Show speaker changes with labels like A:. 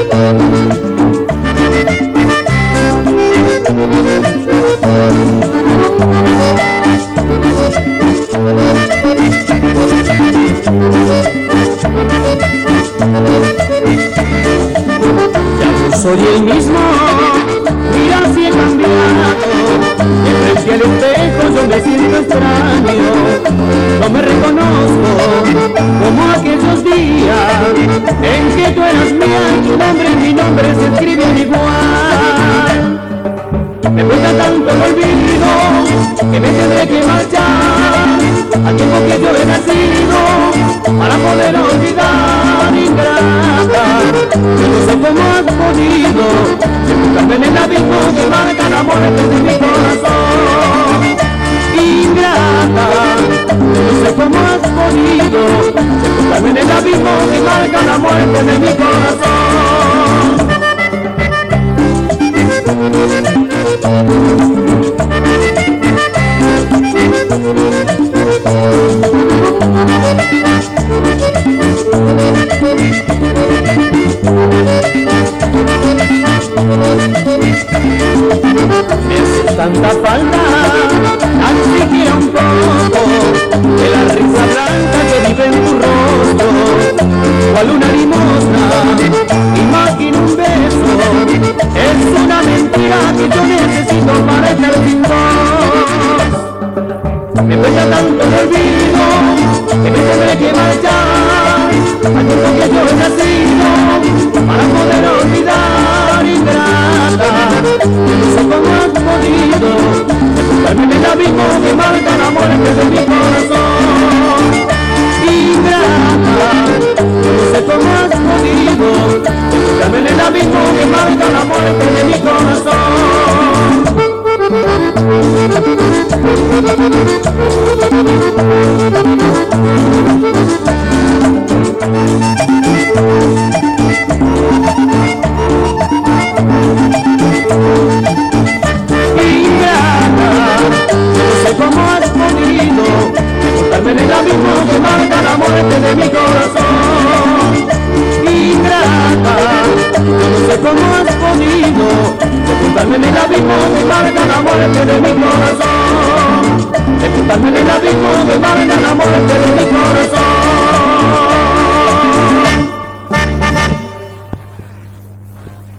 A: Soy el mismo, mira si he cambiado. Y frente al espejo yo me siento extraño. No me reconozco como aquellos días en que tú eras mía y tu nombre y mi nombre se escriben igual. Me cuesta tanto el olvido que me tendré que marchar al tiempo que yo he nacido para poder olvidar, ingrata. Yo no sé cómo has podido sepultarme en el abismo que marca la muerte de mi corazón, ingrata. Yo no sé cómo has podido sepultarme en el abismo que marca la muerte de mi corazón. Es tanta falta, tan siquiera un poco, de la risa blanca que vive en tu rostro, cual una limosna, imagino un beso, es una mentira que yo necesito para estar sin vos. Me cuesta tanto el olvido que me tendré que marchar al tiempo que yo he nacido para poder olvidar, ingrata. Yo no sé cómo has podido sepultarme en el abismo que marca la muerte de mi corazón, ingrata. Yo no sé cómo has podido sepultarme en el abismo que marca la muerte de mi corazón. Sepultarme en el abismo que marca la muerte de mi corazón, ingrata. Yo no sé cómo has podido sepultarme en el abismo que marca la muerte de mi corazón, sepultarme en el abismo que marca la muerte de mi corazón.